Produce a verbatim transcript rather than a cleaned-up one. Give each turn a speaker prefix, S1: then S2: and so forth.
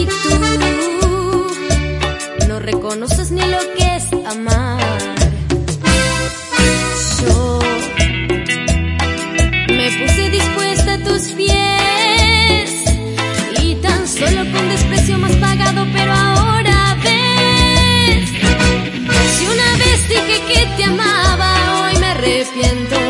S1: y tú no reconoces ni lo que es amar. Yo me puse dispuesta a tus pies y tan solo con desprecio más pagado, pero ahora ves, si una vez dije que te amaba, hoy me arrepiento.